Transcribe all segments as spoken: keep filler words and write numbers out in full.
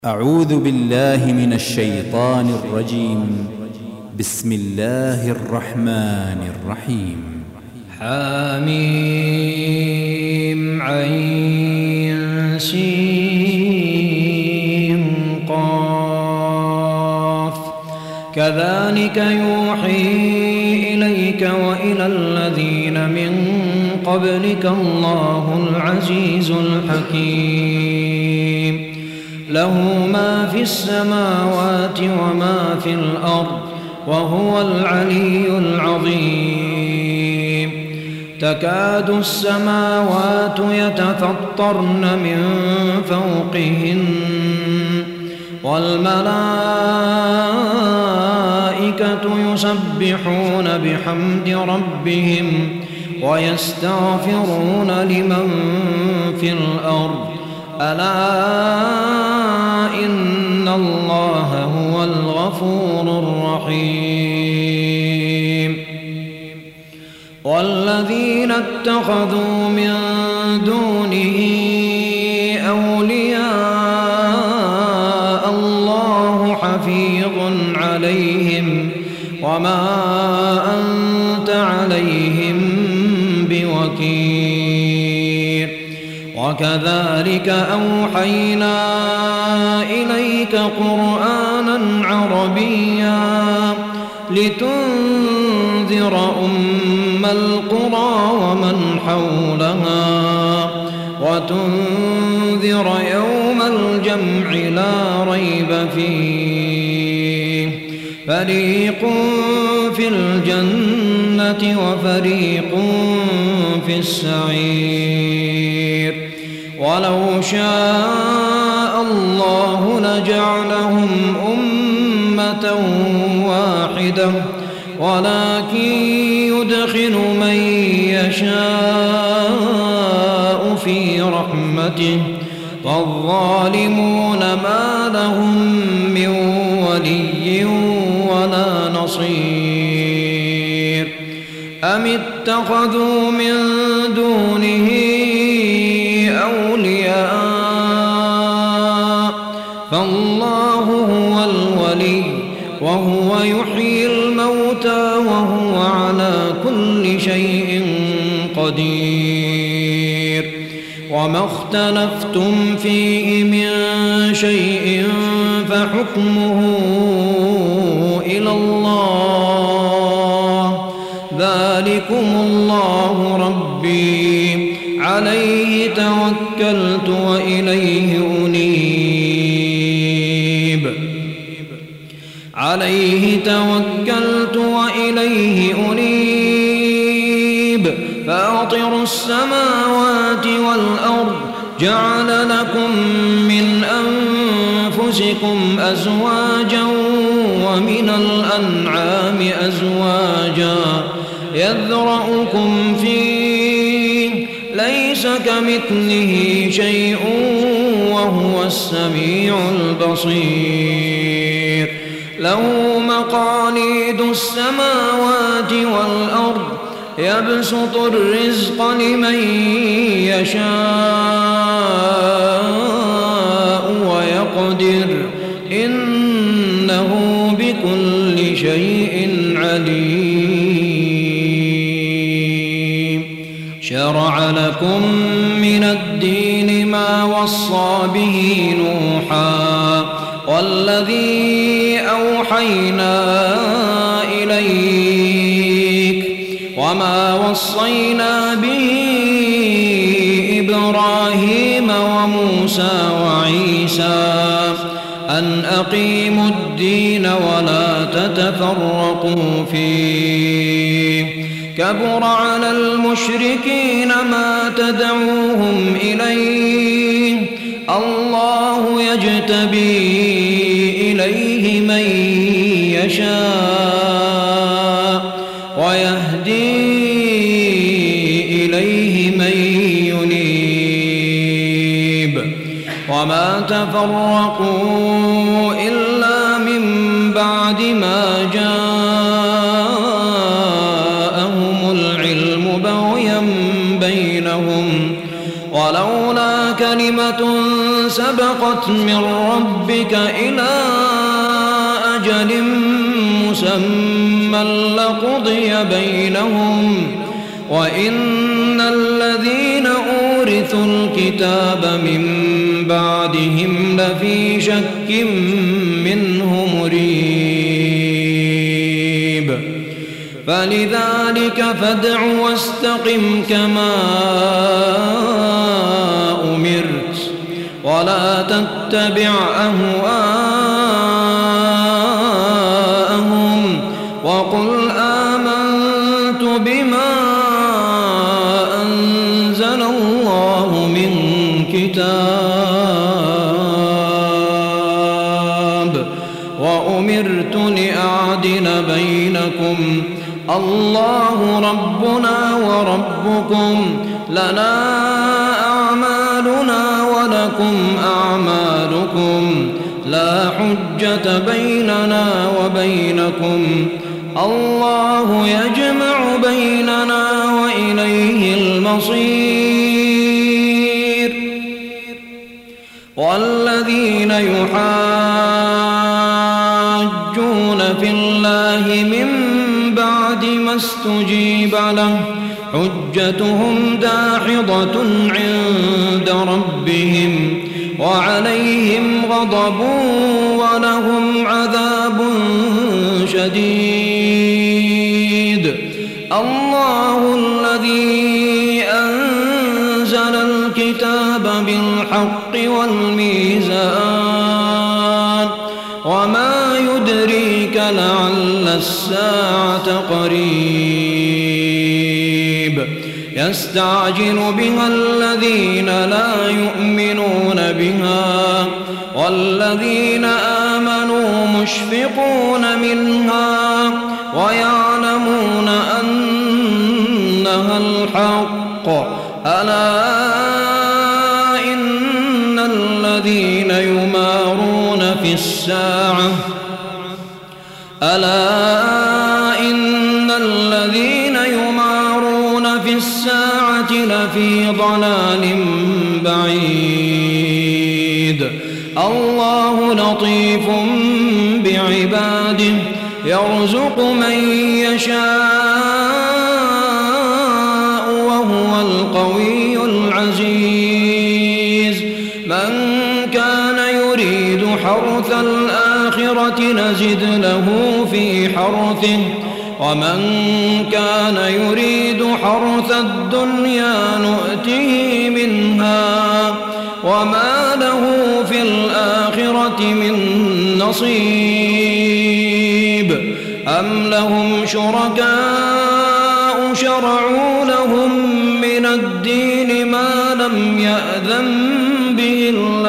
أعوذ بالله من الشيطان الرجيم. بسم الله الرحمن الرحيم. حميم عين سين قاف كذلك يوحي إليك وإلى الذين من قبلك الله العزيز الحكيم له ما في السماوات وما في الأرض وهو العلي العظيم تكاد السماوات يتفطرن من فوقهن والملائكة يسبحون بحمد ربهم ويستغفرون لمن في الأرض ألا إن الله هو الغفور الرحيم والذين اتخذوا من دونه أولياء الله حفيظ عليهم وما أنت عليهم بوكيل وكذلك أوحينا إليك قرآنا عربيا لتنذر أم القرى ومن حولها وتنذر يوم الجمع لا ريب فيه فريق في الجنة وفريق في السعير ولو شاء الله لجعلهم أمة واحدة ولكن يدخل من يشاء في رحمته فالظالمون ما لهم من ولي ولا نصير أم اتخذوا من دونه أولياء فالله هو الولي وهو يحيي الموتى وهو على كل شيء قدير وما اختلفتم فيه من شيء فحكمه إلى الله ذلكم الله ربي عليه توكلت وإليه أنيب عليه توكلت وإليه أنيب فاطر السماوات والأرض جعل لكم من أنفسكم أزواجا ومن الأنعام أزواجا يذرأكم فيه ليس كمثله شيء وهو السميع البصير له مقاليد السماوات والأرض يبسط الرزق لمن يشاء ويقدر إنه بكل شيء عليم شرع لكم من الدين ما وصى به نوحا والذي أوحينا إليك وما وصينا به إبراهيم وموسى وعيسى أن أقيموا الدين ولا تتفرقوا فيه كبر على المشركين ما تدعوهم إليه الله يجتبي إليه من يشاء ويهدي إليه من ينيب وما تفرقوا إلا من بعد ما جاءهم العلم بغيا بينهم ولولا كلمة سبقت من ربك إلى أجل مسمى لقضي بينهم وإن الذين أورثوا الكتاب من بعدهم لفي شك منه مريب فلذلك فادع واستقم كما أمرت ولا تتبع أهواءهم وقل آمنت بما أنزل الله من كتاب وأمرت لأعدل بينكم الله ربنا وربكم لنا أعمالنا ولكم أعمالكم لا حجة بيننا وبينكم الله يجمع بيننا وإليه المصير والذين يحاجون في الله من بعد ما استجيب له حجتهم داحضة عند ربهم وعليهم غضب ولهم عذاب شديد الله الذي أنزل الكتاب بالحق والميزان وما يدريك لعل الساعة قريب يستعجل بها الذين لا يؤمنون بها والذين آمنوا مشفقون منها ويعلمون أنها الحق ألا إن الذين يمارون في الساعة ألا إن الذين يمارون في الساعة لفي ضلال بعيد الله لطيف بعباده يرزق من يشاء وهو القوي العزيز من كان يريد حرث الآخرة نزد له في حرثه ومن كان يريد حرث الدنيا نؤته منها وما له في الآخرة من نصيب أم لهم شركاء شرعوا لهم من الدين ما لم يأذن به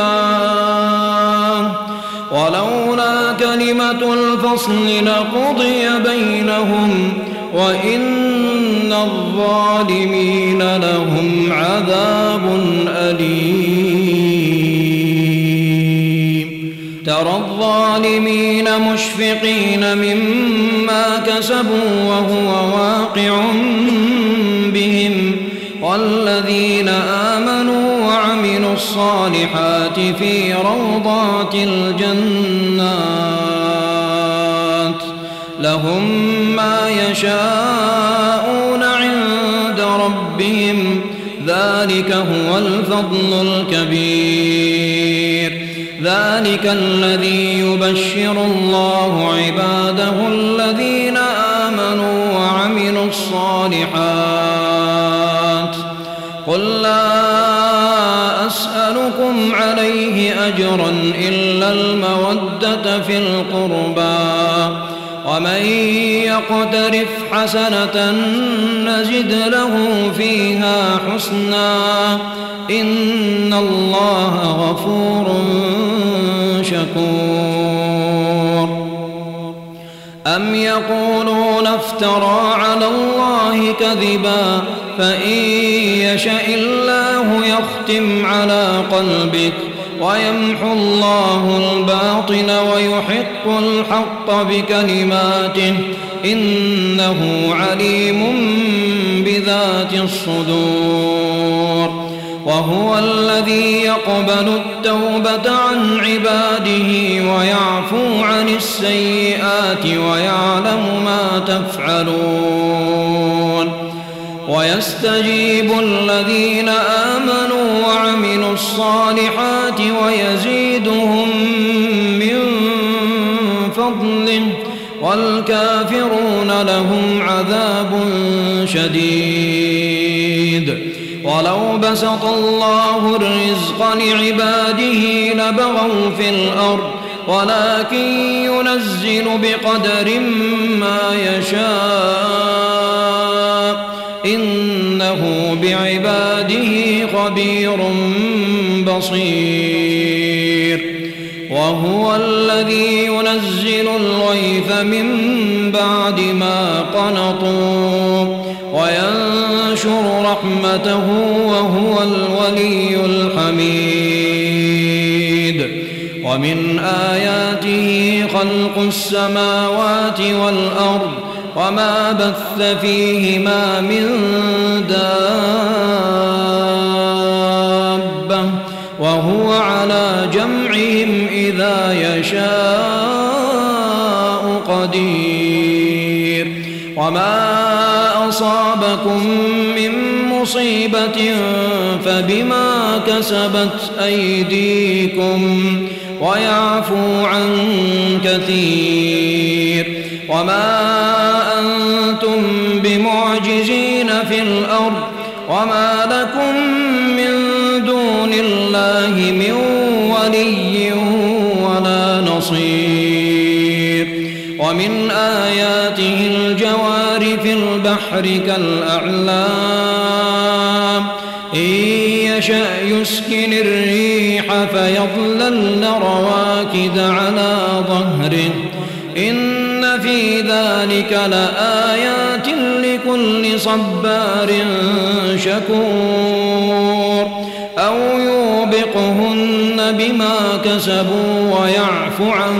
الله ولولا كلمة الفصل لقضي بينهم وإن الظالمين لهم عذاب أليم ترى الظالمين مشفقين مما كسبوا وهو واقع بهم والذين آمنوا وعملوا الصالحات في روضات الجنات لهم ما يشاءون عند ربهم ذلك هو الفضل الكبير ذلك الذي يبشر الله عباده الذين آمنوا وعملوا الصالحات قل لا أسألكم عليه أجرا إلا المودة في القربى ومن يقترف حسنة نزد له فيها حسنا إن الله غفور شكور أم يقولون افترى على الله كذبا فإن يشاء الله يختم على قلبك ويمحو الله الباطل ويحق الحق بكلماته إنه عليم بذات الصدور وهو الذي يقبل التوبة عن عباده ويعفو عن السيئات ويعلم ما تفعلون ويستجيب الذين آمنوا وعملوا الصالحات ويزيدهم من فضله والكافرون لهم عذاب شديد ولو بسط الله الرزق لعباده لبغوا في الأرض ولكن ينزل بقدر ما يشاء إنه بعباده خبير بصير وهو الذي ينزل الغيث من بعد ما قنطوا وينشر رحمته وهو الولي الحميد ومن آياته خلق السماوات والأرض وما بث فيهما من دابة وهو على جمعهم إذا يشاء قدير وما أصابكم من مصيبة فبما كسبت أيديكم ويعفو عن كثير وما أنتم بمعجزين في الأرض وما لكم من دون الله من ولي ولا نصير ومن آياته الجوار في البحر كالأعلام إن يشأ يسكن الريح فيظللن رواكد على ظهره إن في ذلك لآيات لكل صبار شكور أو يوبقهن بما كسبوا ويعفو عن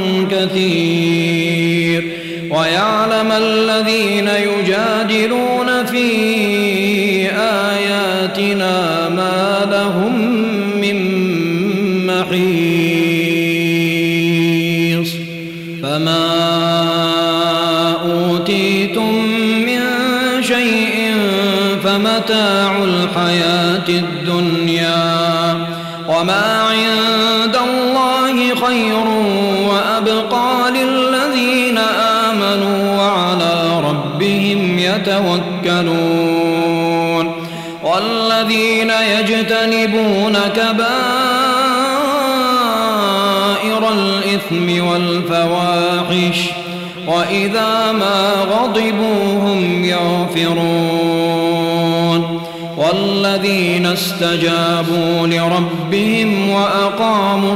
كثير ويعلم الذين يجادلون في آياتنا ما لهم من محيص فما أوتيتم من شيء فمتاع الحياة الدنيا وما عند الله خير وأبقى للذين آمنوا وعلى ربهم يتوكلون والذين يجتنبون كبائر الإثم والفواحش وإذا ما غضبوا هم يغفرون والذين استجابوا لربهم وأقاموا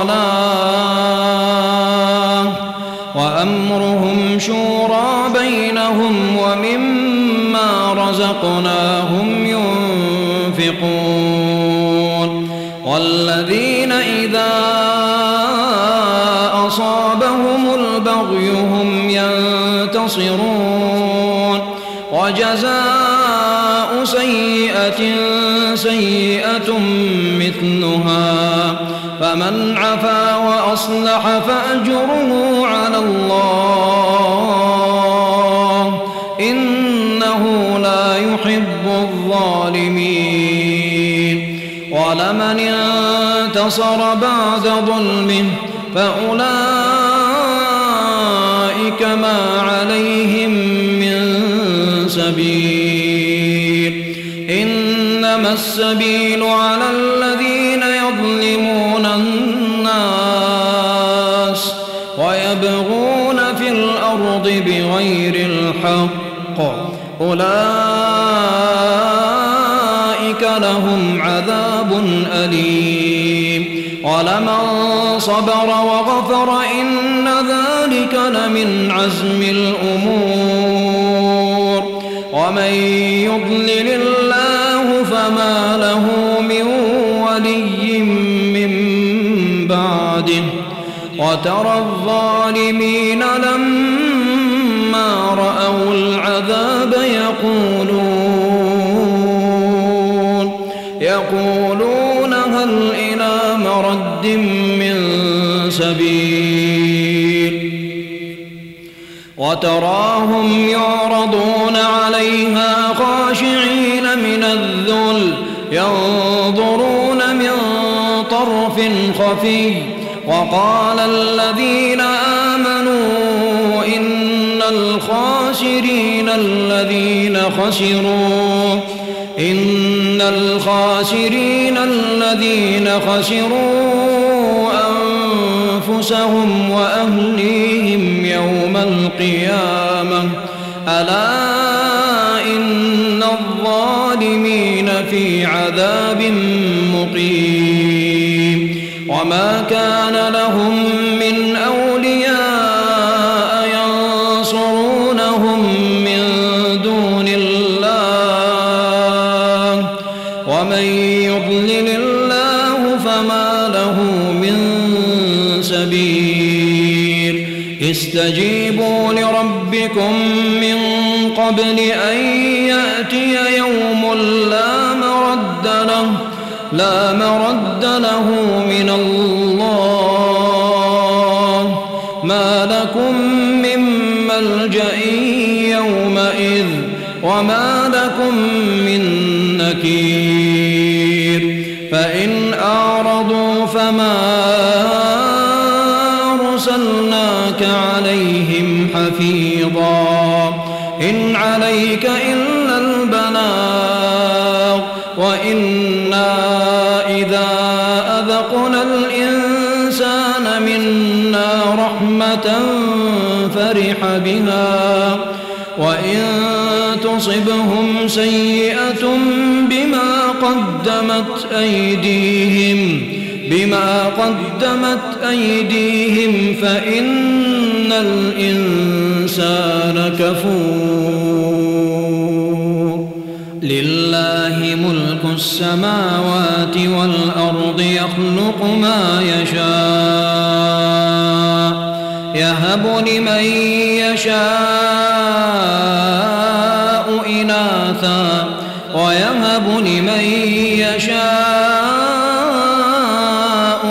الصلاة وأمرهم شورى بينهم ومما رزقناهم ينفقون والذين إذا أصابهم البغي هم ينتصرون وجزاء سيئة سيئة مثلها فمن عفا وأصلح فأجره على الله إنه لا يحب الظالمين ولمن انتصر بعد ظلمه فأولئك ما عليهم من سبيل إنما السبيل على الذين يظلمون الناس ويبغون في الأرض بغير الحق أولئك لهم عذاب أليم ولمن صبر وغفر إن ذلك لمن عزم الأمور ومن يضلل الله فما له من ولي من بعده وترى الظالمين لما رأوا العذاب يقولون ويقولون هل إلى مرد من سبيل وتراهم يعرضون عليها خاشعين من الذل ينظرون من طرف خفي وقال الذين آمنوا إن الخاسرين الذين خسروا إن الخاسرين الذين خسروا أنفسهم وأهليهم يوم القيامة ألا إن الظالمين في عذاب مقيم وما كان لهم من أولياء ينصرونهم من دون الله ومن يضلل الله فما له من سبيل استجيبوا لربكم من قبل أن يأتي يوم لا مرد له لا مرد له من الله ما لكم من ملجأ يومئذ وما لكم من نكير فإن أعرضوا فما أرسلناك عليهم حفيظا إن عليك إلا البلاغ وإنا إذا أذقنا الإنسان منا رحمة فرح بها وإن تصبهم سيئة بما قدمت أيديهم بما قدمت أيديهم فإن الإنسان كفور لله ملك السماوات والأرض يخلق ما يشاء يهب لمن يشاء إناثا ويهب لمن يشاء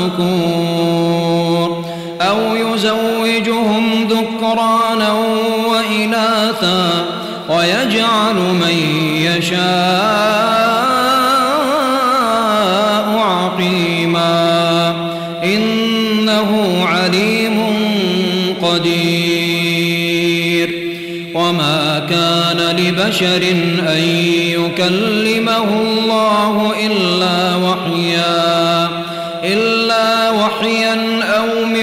الذكور أو يزوجهم ذكرانا وإناثا ويجعل من يشاء عقيما إنه عليم قدير وما كان لبشر أن يكلمه الله إلا وحيا إلا وحيا أو من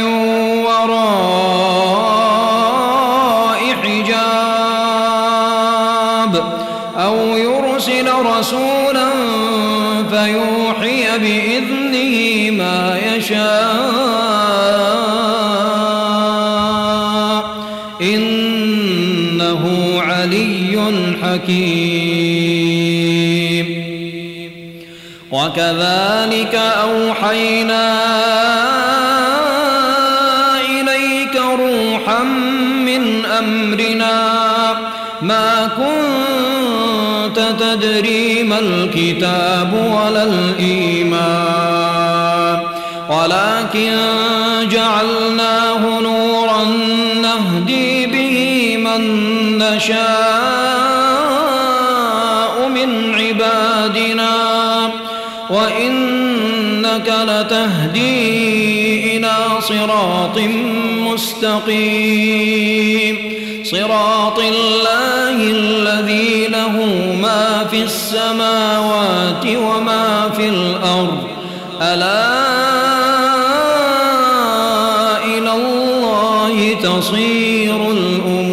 وراء حجاب أو يرسل رسولا فيوحي بإذنه ما يشاء إنه علي حكيم وكذلك أوحينا إليك روحا من أمرنا ما كنت تدري ما الكتاب ولا الإيمان ولكن جعلناه نورا نهدي به من نشاء من عبادنا وإنك لتهدي إلى صراط مستقيم صراط الله الذي له ما في السماوات وما في الأرض ألا إلى الله تصير الأمور